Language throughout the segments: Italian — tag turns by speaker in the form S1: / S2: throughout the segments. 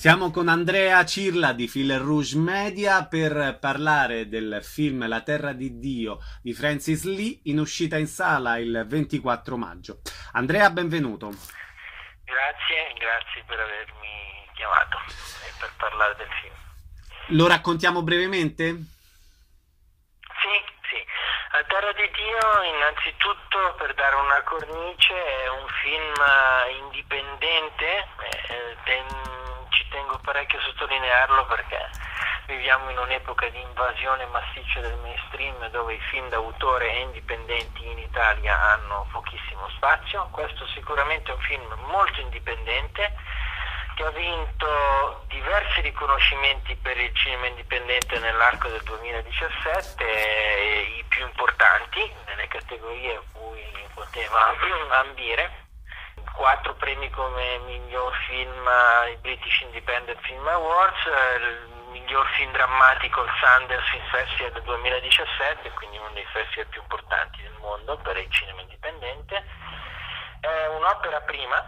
S1: Siamo con Andrea Cirla di Fil Rouge Media per parlare del film La Terra di Dio di Francis Lee, in uscita in sala il 24 maggio. Andrea, benvenuto.
S2: Grazie per avermi chiamato e per parlare del film.
S1: Lo raccontiamo brevemente?
S2: Sì. La Terra di Dio, innanzitutto, per dare una cornice, è un film indipendente, ci tengo parecchio a sottolinearlo perché viviamo in un'epoca di invasione massiccia del mainstream dove i film d'autore e indipendenti in Italia hanno pochissimo spazio. Questo sicuramente è un film molto indipendente che ha vinto diversi riconoscimenti per il cinema indipendente nell'arco del 2017, i più importanti nelle categorie a cui poteva ambire. 4 premi come miglior film ai British Independent Film Awards, il miglior film drammatico al Sundance Film Festival del 2017, quindi uno dei festival più importanti del mondo per il cinema indipendente. È un'opera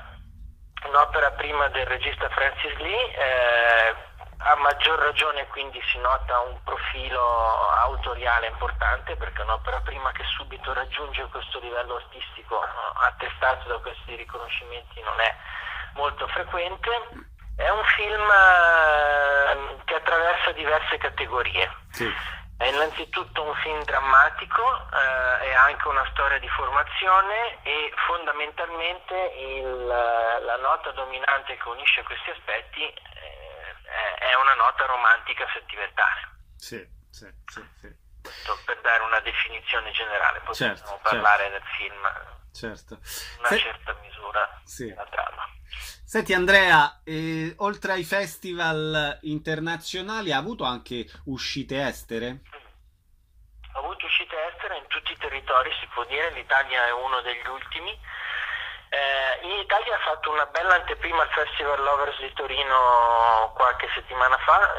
S2: prima del regista Francis Lee, a maggior ragione quindi si nota un profilo autoriale importante perché è un'opera prima che subito raggiunge questo livello artistico attestato da questi riconoscimenti non è molto frequente. È un film che attraversa diverse categorie.
S1: Sì.
S2: È innanzitutto un film drammatico, è anche una storia di formazione e fondamentalmente la nota dominante che unisce questi aspetti è una nota romantica sentimentale.
S1: Sì.
S2: Questo per dare una definizione generale, poi possiamo parlare del film in una certa misura della trama.
S1: Senti Andrea, oltre ai festival internazionali ha avuto anche uscite estere?
S2: Ho avuto uscite estere in tutti i territori, si può dire, l'Italia è uno degli ultimi. In Italia ha fatto una bella anteprima al Festival Lovers di Torino qualche settimana fa.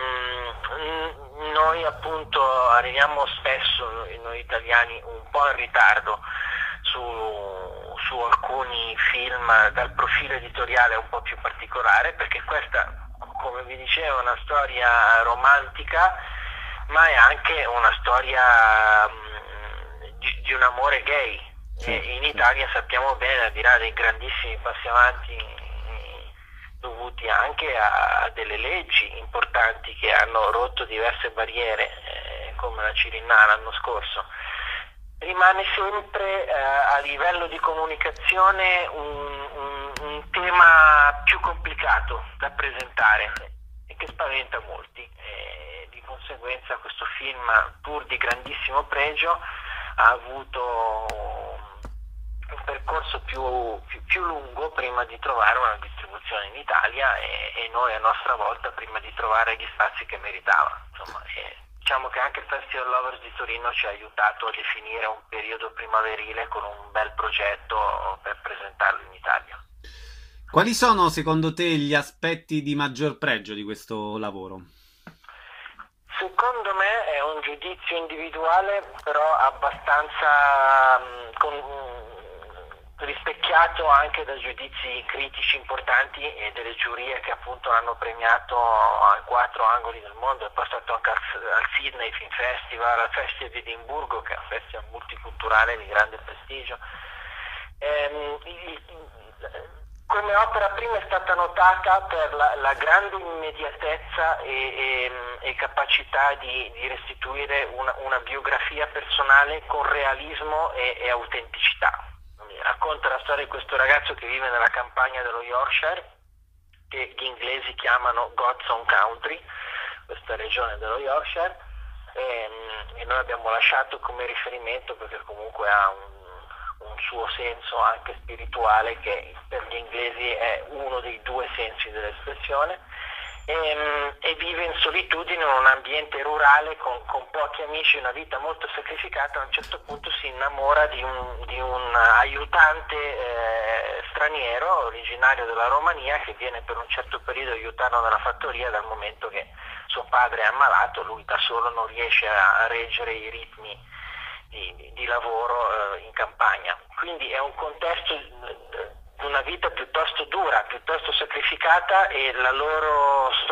S2: Noi appunto arriviamo spesso, noi italiani, un po' in ritardo su alcuni film dal profilo editoriale un po' più particolare, perché questa, come vi dicevo, è una storia romantica, ma è anche una storia di un amore gay. In Italia sappiamo bene, al di là dei grandissimi passi avanti dovuti anche a delle leggi importanti che hanno rotto diverse barriere, come la Cirinna l'anno scorso, rimane sempre a livello di comunicazione un tema più complicato da presentare e che spaventa molti. Di conseguenza questo film, pur di grandissimo pregio, ha avuto un percorso più lungo prima di trovare una distribuzione in Italia e noi a nostra volta prima di trovare gli spazi che meritava. Insomma, diciamo che anche il Festival Lovers di Torino ci ha aiutato a definire un periodo primaverile con un bel progetto per presentarlo in Italia.
S1: Quali sono secondo te gli aspetti di maggior pregio di questo lavoro?
S2: Secondo me è un giudizio individuale, però abbastanza rispecchiato anche da giudizi critici importanti e delle giurie che appunto l'hanno premiato a 4 angoli del mondo. È poi stato anche al Sydney Film Festival, al Festival di Edimburgo, che è un festival multiculturale di grande prestigio. Come opera prima è stata notata per la grande immediatezza e capacità di restituire una biografia personale con realismo e autenticità. Racconta la storia di questo ragazzo che vive nella campagna dello Yorkshire, che gli inglesi chiamano God's Own Country, questa regione dello Yorkshire, e noi abbiamo lasciato come riferimento perché comunque ha un suo senso anche spirituale, che per gli inglesi è uno dei 2 sensi dell'espressione, e vive in solitudine in un ambiente rurale con pochi amici, una vita molto sacrificata. A un certo punto si innamora di un aiutante straniero originario della Romania che viene per un certo periodo a aiutarlo nella fattoria, dal momento che suo padre è ammalato, lui da solo non riesce a reggere i ritmi di lavoro in campagna. Quindi è un contesto di una vita piuttosto dura, piuttosto sacrificata, e la loro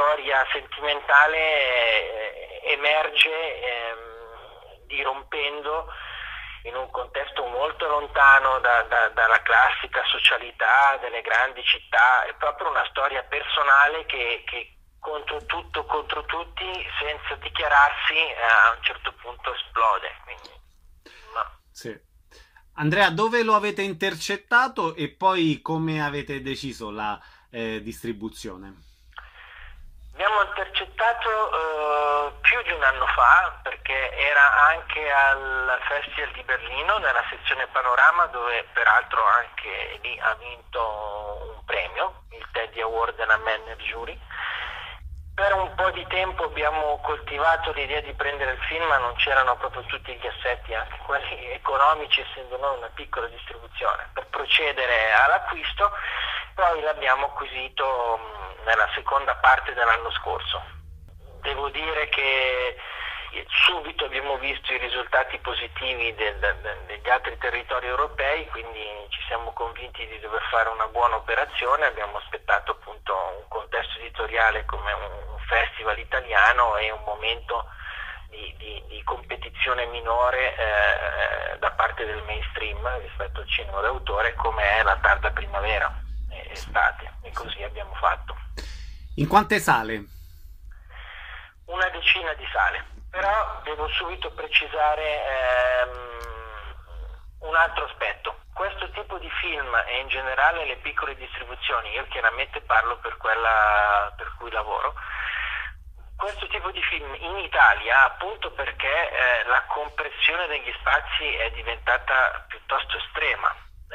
S2: storia sentimentale emerge dirompendo in un contesto molto lontano dalla classica socialità delle grandi città. È proprio una storia personale che contro tutto, contro tutti, senza dichiararsi, a un certo punto esplode. Quindi, no.
S1: Sì. Andrea, dove lo avete intercettato e poi come avete deciso la distribuzione?
S2: Abbiamo intercettato più di un anno fa, perché era anche al Festival di Berlino, nella sezione Panorama, dove peraltro anche lì ha vinto un premio, il Teddy Award della Manner Jury. Per un po' di tempo abbiamo coltivato l'idea di prendere il film, ma non c'erano proprio tutti gli assetti, anche quelli economici, essendo noi una piccola distribuzione, per procedere all'acquisto. Poi l'abbiamo acquisito nella seconda parte dell'anno scorso. Devo dire che subito abbiamo visto i risultati positivi degli altri territori europei, quindi ci siamo convinti di dover fare una buona operazione. Abbiamo aspettato appunto un contesto editoriale come un festival italiano e un momento di competizione minore da parte del mainstream rispetto al cinema d'autore, come è la tarda primavera e estate, e così abbiamo fatto.
S1: In quante sale?
S2: Una decina di sale, però devo subito precisare un altro aspetto. Questo tipo di film e in generale le piccole distribuzioni, io chiaramente parlo per quella per cui lavoro, questo tipo di film in Italia, appunto perché la compressione degli spazi è diventata piuttosto estrema,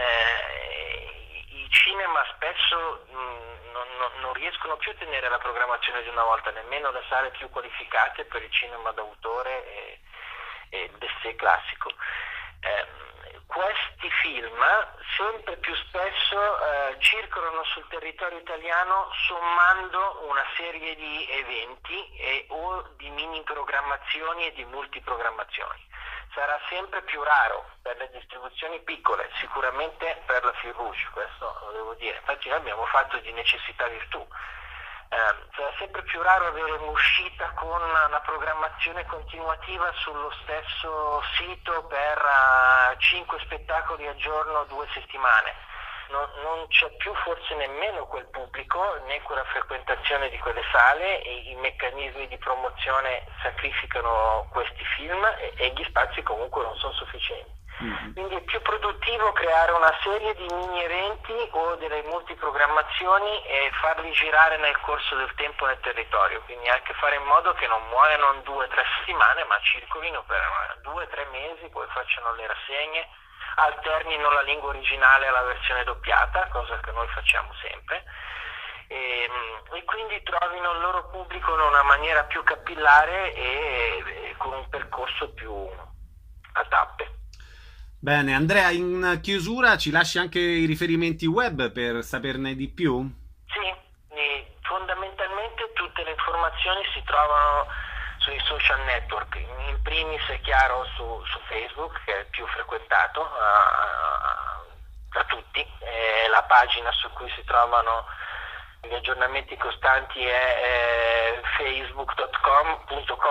S2: i cinema spesso non riescono più a tenere la programmazione di una volta, nemmeno le sale più qualificate per il cinema d'autore e il d'essai classico. Questi film sempre più spesso circolano sul territorio italiano sommando una serie di eventi o di mini programmazioni e di multiprogrammazioni. Sarà sempre più raro per le distribuzioni piccole, sicuramente per la Fil Rouge, questo lo devo dire. Infatti noi abbiamo fatto di necessità virtù. Sarà sempre più raro avere un'uscita con una programmazione continuativa sullo stesso sito per 5 spettacoli al giorno, 2 settimane. Non c'è più forse nemmeno quel pubblico, né quella frequentazione di quelle sale, e i meccanismi di promozione sacrificano questi film e gli spazi comunque non sono sufficienti. Quindi è più produttivo creare una serie di mini eventi o delle multiprogrammazioni e farli girare nel corso del tempo nel territorio, quindi anche fare in modo che non muoiano in 2 o 3 settimane, ma circolino per 2 o 3 mesi, poi facciano le rassegne, alternino la lingua originale alla versione doppiata, cosa che noi facciamo sempre, e quindi trovino il loro pubblico in una maniera più capillare e con un percorso più a tappe.
S1: Bene, Andrea, in chiusura ci lasci anche i riferimenti web per saperne di più?
S2: Sì, fondamentalmente tutte le informazioni si trovano sui social network, in primis è chiaro su Facebook, che è il più frequentato da tutti, la pagina su cui si trovano gli aggiornamenti costanti è facebook.com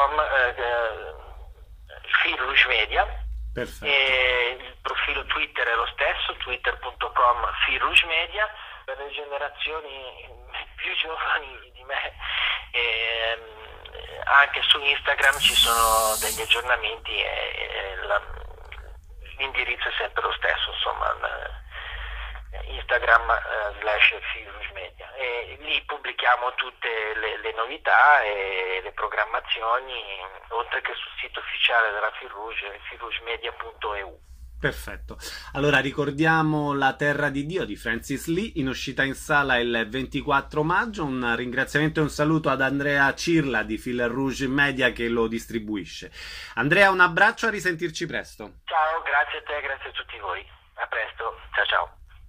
S2: Fil Rouge Media.
S1: Perfetto.
S2: E il profilo Twitter è lo stesso, twitter.com Fil Rouge Media. Per le generazioni più giovani di me, anche su Instagram ci sono degli aggiornamenti e l'indirizzo è sempre lo stesso, insomma, Instagram /Fil Rouge Media, e lì pubblichiamo tutte le novità e le programmazioni, oltre che sul sito ufficiale della Fil Rouge, filrougemedia.eu.
S1: Perfetto. Allora ricordiamo La Terra di Dio di Francis Lee, in uscita in sala il 24 maggio. Un ringraziamento e un saluto ad Andrea Cirla di Fil Rouge Media che lo distribuisce. Andrea, un abbraccio, a risentirci presto.
S2: Ciao, grazie a te, grazie a tutti voi. A presto, ciao ciao.